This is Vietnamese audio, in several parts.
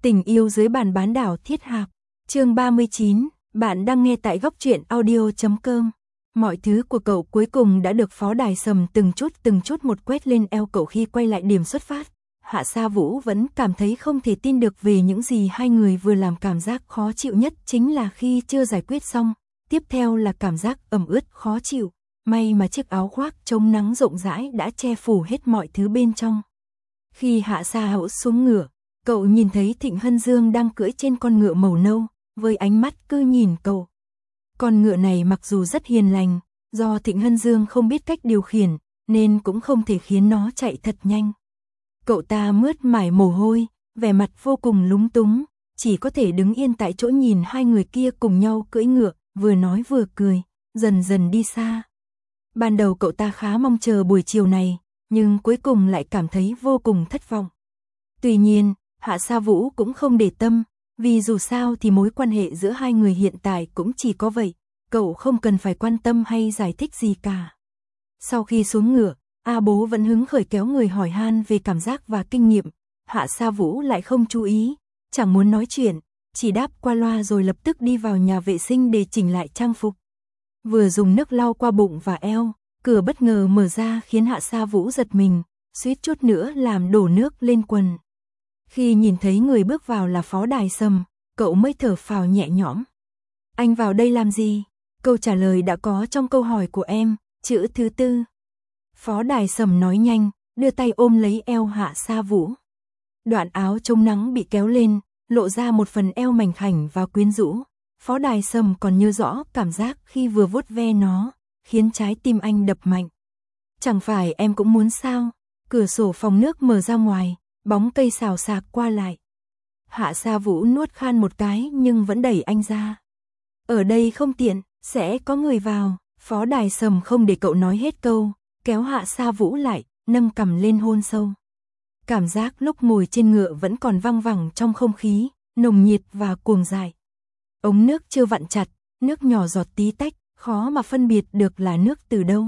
Tình yêu dưới bàn bán đảo Thiết Hạp, chương 39, bạn đang nghe tại góc truyện audio.com. Mọi thứ của cậu cuối cùng đã được Phó Đài Sầm từng chút một quét lên eo cậu khi quay lại điểm xuất phát. Hạ Sa Vũ vẫn cảm thấy không thể tin được về những gì hai người vừa làm. Cảm giác khó chịu nhất chính là khi chưa giải quyết xong, tiếp theo là cảm giác ẩm ướt khó chịu. May mà chiếc áo khoác chống nắng rộng rãi đã che phủ hết mọi thứ bên trong. Khi Hạ Sa Vũ xuống ngựa, cậu nhìn thấy Thịnh Hân Dương đang cưỡi trên con ngựa màu nâu, với ánh mắt cứ nhìn cậu. Con ngựa này mặc dù rất hiền lành, do Thịnh Hân Dương không biết cách điều khiển, nên cũng không thể khiến nó chạy thật nhanh. Cậu ta mướt mải mồ hôi, vẻ mặt vô cùng lúng túng, chỉ có thể đứng yên tại chỗ nhìn hai người kia cùng nhau cưỡi ngựa, vừa nói vừa cười, dần dần đi xa. Ban đầu cậu ta khá mong chờ buổi chiều này, nhưng cuối cùng lại cảm thấy vô cùng thất vọng. Tuy nhiên, Hạ Sa Vũ cũng không để tâm, vì dù sao thì mối quan hệ giữa hai người hiện tại cũng chỉ có vậy, cậu không cần phải quan tâm hay giải thích gì cả. Sau khi xuống ngựa, A Bố vẫn hứng khởi kéo người hỏi han về cảm giác và kinh nghiệm, Hạ Sa Vũ lại không chú ý, chẳng muốn nói chuyện, chỉ đáp qua loa rồi lập tức đi vào nhà vệ sinh để chỉnh lại trang phục. Vừa dùng nước lau qua bụng và eo, cửa bất ngờ mở ra khiến Hạ Sa Vũ giật mình, suýt chút nữa làm đổ nước lên quần. Khi nhìn thấy người bước vào là Phó Đài Sầm, cậu mới thở phào nhẹ nhõm. Anh vào đây làm gì? Câu trả lời đã có trong câu hỏi của em, chữ thứ tư. Phó Đài Sầm nói nhanh, đưa tay ôm lấy eo Hạ Sa Vũ. Đoạn áo chống nắng bị kéo lên, lộ ra một phần eo mảnh khảnh và quyến rũ. Phó Đài Sầm còn nhớ rõ cảm giác khi vừa vuốt ve nó, khiến trái tim anh đập mạnh. Chẳng phải em cũng muốn sao? Cửa sổ phòng nước mở ra ngoài, bóng cây xào xạc qua lại. Hạ Sa Vũ nuốt khan một cái nhưng vẫn đẩy anh ra. Ở đây không tiện, sẽ có người vào. Phó Đài Sầm không để cậu nói hết câu, kéo Hạ Sa Vũ lại, nâng cằm lên hôn sâu. Cảm giác lúc ngồi trên ngựa vẫn còn văng vẳng trong không khí, nồng nhiệt và cuồng dại. Ống nước chưa vặn chặt, nước nhỏ giọt tí tách, khó mà phân biệt được là nước từ đâu.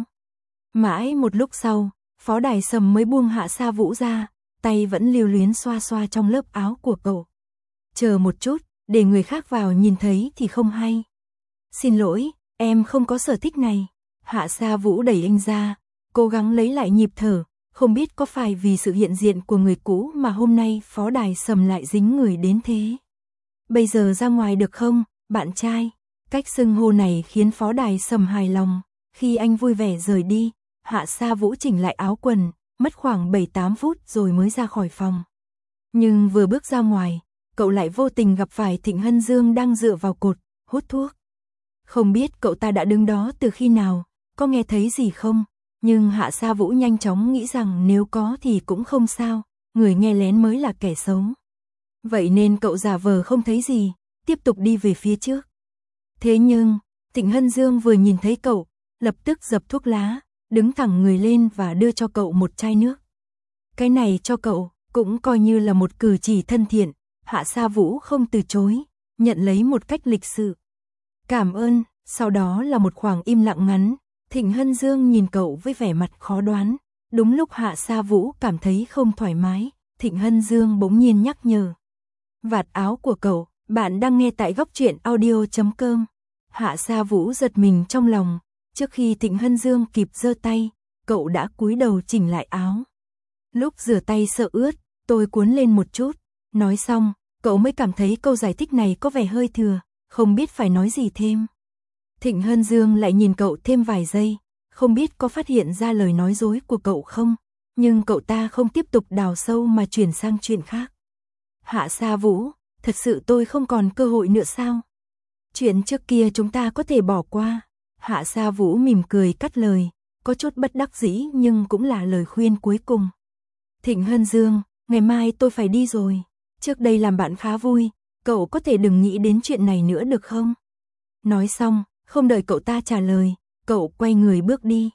Mãi một lúc sau, Phó Đài Sầm mới buông Hạ Sa Vũ ra, tay vẫn lưu luyến xoa xoa trong lớp áo của cậu. Chờ một chút, để người khác vào nhìn thấy thì không hay. Xin lỗi, em không có sở thích này. Hạ Sa Vũ đẩy anh ra, cố gắng lấy lại nhịp thở, không biết có phải vì sự hiện diện của người cũ mà hôm nay Phó Đài Sầm lại dính người đến thế. Bây giờ ra ngoài được không, bạn trai? Cách xưng hô này khiến Phó Đài Sầm hài lòng. Khi anh vui vẻ rời đi, Hạ Sa Vũ chỉnh lại áo quần, mất khoảng 7-8 phút rồi mới ra khỏi phòng. Nhưng vừa bước ra ngoài, cậu lại vô tình gặp phải Thịnh Hân Dương đang dựa vào cột, hút thuốc. Không biết cậu ta đã đứng đó từ khi nào, có nghe thấy gì không? Nhưng Hạ Sa Vũ nhanh chóng nghĩ rằng nếu có thì cũng không sao, người nghe lén mới là kẻ xấu. Vậy nên cậu giả vờ không thấy gì, tiếp tục đi về phía trước. Thế nhưng, Thịnh Hân Dương vừa nhìn thấy cậu, lập tức dập thuốc lá, đứng thẳng người lên và đưa cho cậu một chai nước. Cái này cho cậu, cũng coi như là một cử chỉ thân thiện, Hạ Sa Vũ không từ chối, nhận lấy một cách lịch sự. Cảm ơn, sau đó là một khoảng im lặng ngắn, Thịnh Hân Dương nhìn cậu với vẻ mặt khó đoán. Đúng lúc Hạ Sa Vũ cảm thấy không thoải mái, Thịnh Hân Dương bỗng nhiên nhắc nhở. Vạt áo của cậu, bạn đang nghe tại góc truyện audio.com. Hạ Sa Vũ giật mình trong lòng, trước khi Thịnh Hân Dương kịp giơ tay, cậu đã cúi đầu chỉnh lại áo. Lúc rửa tay sợ ướt, tôi cuốn lên một chút. Nói xong, cậu mới cảm thấy câu giải thích này có vẻ hơi thừa, không biết phải nói gì thêm. Thịnh Hân Dương lại nhìn cậu thêm vài giây, không biết có phát hiện ra lời nói dối của cậu không, nhưng cậu ta không tiếp tục đào sâu mà chuyển sang chuyện khác. Hạ Sa Vũ, thật sự tôi không còn cơ hội nữa sao? Chuyện trước kia chúng ta có thể bỏ qua. Hạ Sa Vũ mỉm cười cắt lời, có chút bất đắc dĩ nhưng cũng là lời khuyên cuối cùng. Thịnh Hân Dương, ngày mai tôi phải đi rồi. Trước đây làm bạn khá vui, cậu có thể đừng nghĩ đến chuyện này nữa được không? Nói xong, không đợi cậu ta trả lời, cậu quay người bước đi.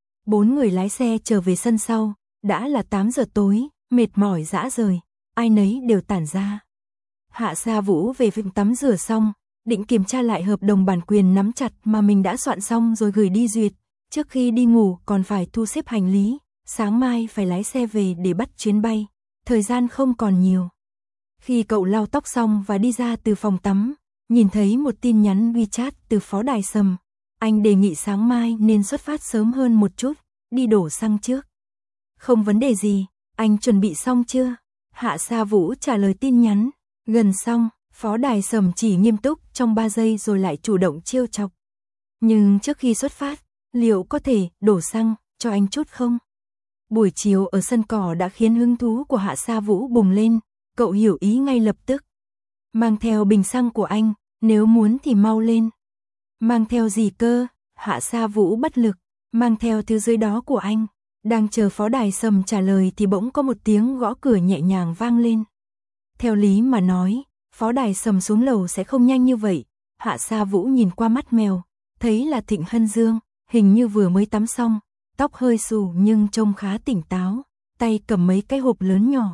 4 người lái xe trở về sân sau, đã là 8 giờ tối, mệt mỏi rã rời, ai nấy đều tản ra. Hạ Sa Vũ về phòng tắm rửa xong, định kiểm tra lại hợp đồng bản quyền nắm chặt mà mình đã soạn xong rồi gửi đi duyệt. Trước khi đi ngủ còn phải thu xếp hành lý, sáng mai phải lái xe về để bắt chuyến bay, thời gian không còn nhiều. Khi cậu lau tóc xong và đi ra từ phòng tắm, nhìn thấy một tin nhắn WeChat từ Phó Đài Sầm. Anh đề nghị sáng mai nên xuất phát sớm hơn một chút, đi đổ xăng trước. Không vấn đề gì, anh chuẩn bị xong chưa? Hạ Sa Vũ trả lời tin nhắn. Gần xong, Phó Đài Sầm chỉ nghiêm túc trong 3 giây rồi lại chủ động trêu chọc. Nhưng trước khi xuất phát, liệu có thể đổ xăng cho anh chút không? Buổi chiều ở sân cỏ đã khiến hứng thú của Hạ Sa Vũ bùng lên, cậu hiểu ý ngay lập tức. Mang theo bình xăng của anh, nếu muốn thì mau lên. Mang theo gì cơ? Hạ Sa Vũ bất lực. Mang theo thứ dưới đó của anh. Đang chờ Phó Đài Sầm trả lời thì bỗng có một tiếng gõ cửa nhẹ nhàng vang lên. Theo lý mà nói, Phó Đài Sầm xuống lầu sẽ không nhanh như vậy. Hạ Sa Vũ nhìn qua mắt mèo, thấy là Thịnh Hân Dương, hình như vừa mới tắm xong, tóc hơi xù nhưng trông khá tỉnh táo, tay cầm mấy cái hộp lớn nhỏ.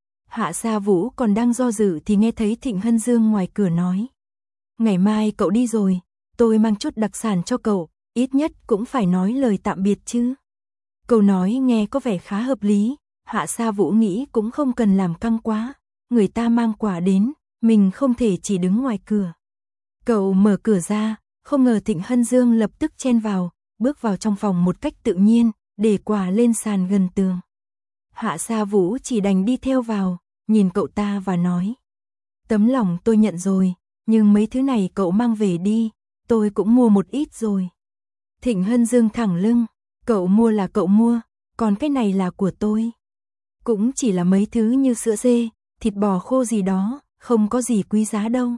Hạ Sa Vũ còn đang do dự thì nghe thấy Thịnh Hân Dương ngoài cửa nói. Ngày mai cậu đi rồi, tôi mang chút đặc sản cho cậu, ít nhất cũng phải nói lời tạm biệt chứ. Câu nói nghe có vẻ khá hợp lý, Hạ Sa Vũ nghĩ cũng không cần làm căng quá, người ta mang quà đến, mình không thể chỉ đứng ngoài cửa. Cậu mở cửa ra, không ngờ Thịnh Hân Dương lập tức chen vào, bước vào trong phòng một cách tự nhiên, để quà lên sàn gần tường. Hạ Sa Vũ chỉ đành đi theo vào, nhìn cậu ta và nói. Tấm lòng tôi nhận rồi, nhưng mấy thứ này cậu mang về đi, tôi cũng mua một ít rồi. Thịnh Hân Dương thẳng lưng, cậu mua là cậu mua, còn cái này là của tôi. Cũng chỉ là mấy thứ như sữa dê, thịt bò khô gì đó, không có gì quý giá đâu.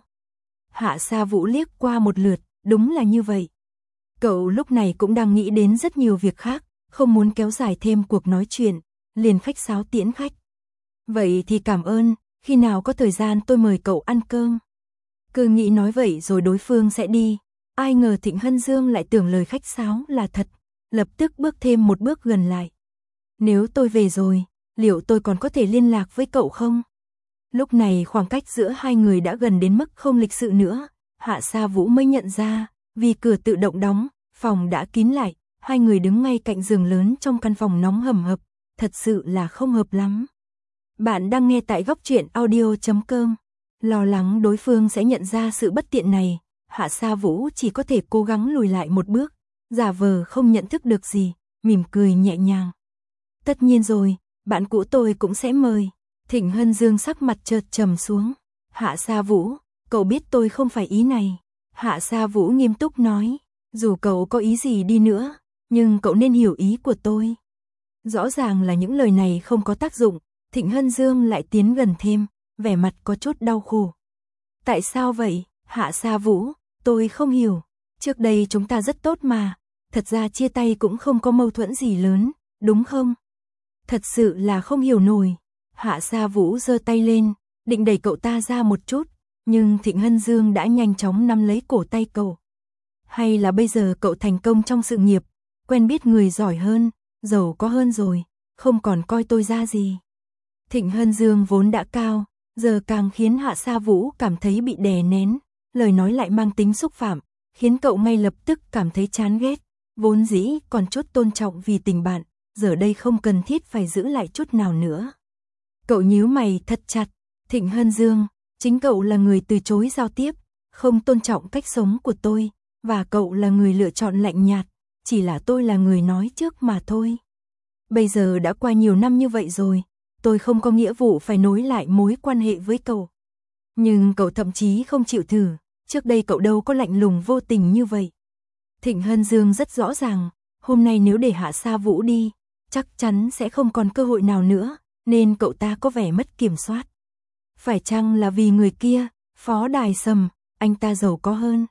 Hạ Sa Vũ liếc qua một lượt, đúng là như vậy. Cậu lúc này cũng đang nghĩ đến rất nhiều việc khác, không muốn kéo dài thêm cuộc nói chuyện, liền khách sáo tiễn khách. Vậy thì cảm ơn, khi nào có thời gian tôi mời cậu ăn cơm. Cứ nghĩ nói vậy rồi đối phương sẽ đi, ai ngờ Thịnh Hân Dương lại tưởng lời khách sáo là thật, lập tức bước thêm một bước gần lại. Nếu tôi về rồi, liệu tôi còn có thể liên lạc với cậu không? Lúc này khoảng cách giữa hai người đã gần đến mức không lịch sự nữa, Hạ Sa Vũ mới nhận ra, vì cửa tự động đóng, phòng đã kín lại, hai người đứng ngay cạnh giường lớn trong căn phòng nóng hầm hập, thật sự là không hợp lắm. Bạn đang nghe tại góc truyện audio.com. Lo lắng đối phương sẽ nhận ra sự bất tiện này, Hạ Sa Vũ chỉ có thể cố gắng lùi lại một bước, giả vờ không nhận thức được gì, mỉm cười nhẹ nhàng. Tất nhiên rồi, bạn cũ tôi cũng sẽ mời. Thịnh Hân Dương sắc mặt chợt trầm xuống. Hạ Sa Vũ, cậu biết tôi không phải ý này. Hạ Sa Vũ nghiêm túc nói, dù cậu có ý gì đi nữa, nhưng cậu nên hiểu ý của tôi. Rõ ràng là những lời này không có tác dụng, Thịnh Hân Dương lại tiến gần thêm, vẻ mặt có chút đau khổ. Tại sao vậy, Hạ Sa Vũ, tôi không hiểu. Trước đây chúng ta rất tốt mà, thật ra chia tay cũng không có mâu thuẫn gì lớn, đúng không? Thật sự là không hiểu nổi. Hạ Sa Vũ giơ tay lên, định đẩy cậu ta ra một chút, nhưng Thịnh Hân Dương đã nhanh chóng nắm lấy cổ tay cậu. Hay là bây giờ cậu thành công trong sự nghiệp, quen biết người giỏi hơn, giàu có hơn rồi, không còn coi tôi ra gì. Thịnh Hân Dương vốn đã cao, giờ càng khiến Hạ Sa Vũ cảm thấy bị đè nén, lời nói lại mang tính xúc phạm, khiến cậu ngay lập tức cảm thấy chán ghét, vốn dĩ còn chút tôn trọng vì tình bạn, giờ đây không cần thiết phải giữ lại chút nào nữa. Cậu nhíu mày thật chặt, Thịnh Hân Dương, chính cậu là người từ chối giao tiếp, không tôn trọng cách sống của tôi, và cậu là người lựa chọn lạnh nhạt, chỉ là tôi là người nói trước mà thôi. Bây giờ đã qua nhiều năm như vậy rồi, tôi không có nghĩa vụ phải nối lại mối quan hệ với cậu. Nhưng cậu thậm chí không chịu thử, trước đây cậu đâu có lạnh lùng vô tình như vậy. Thịnh Hân Dương rất rõ ràng, hôm nay nếu để Hạ Sa Vũ đi, chắc chắn sẽ không còn cơ hội nào nữa, nên cậu ta có vẻ mất kiểm soát. Phải chăng là vì người kia, Phó Đài Sầm, anh ta giàu có hơn?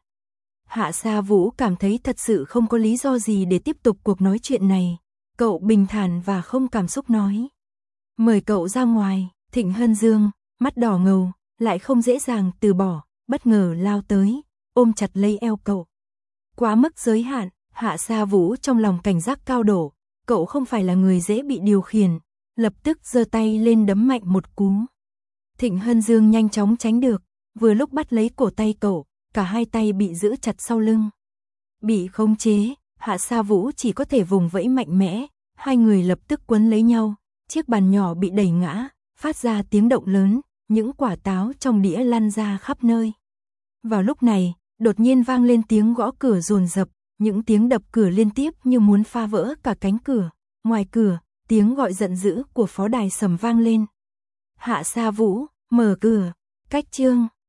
Hạ Sa Vũ cảm thấy thật sự không có lý do gì để tiếp tục cuộc nói chuyện này. Cậu bình thản và không cảm xúc nói. Mời cậu ra ngoài. Thịnh Hân Dương, mắt đỏ ngầu, lại không dễ dàng từ bỏ, bất ngờ lao tới, ôm chặt lấy eo cậu. Quá mức giới hạn, Hạ Sa Vũ trong lòng cảnh giác cao độ, cậu không phải là người dễ bị điều khiển, lập tức giơ tay lên đấm mạnh một cú. Thịnh Hân Dương nhanh chóng tránh được, vừa lúc bắt lấy cổ tay cậu, cả hai tay bị giữ chặt sau lưng. Bị khống chế, Hạ Sa Vũ chỉ có thể vùng vẫy mạnh mẽ, hai người lập tức quấn lấy nhau, chiếc bàn nhỏ bị đẩy ngã, phát ra tiếng động lớn, những quả táo trong đĩa lăn ra khắp nơi. Vào lúc này, đột nhiên vang lên tiếng gõ cửa dồn dập, những tiếng đập cửa liên tiếp như muốn phá vỡ cả cánh cửa. Ngoài cửa, tiếng gọi giận dữ của Phó Đài Sầm vang lên. Hạ Sa Vũ, mở cửa, cách chương.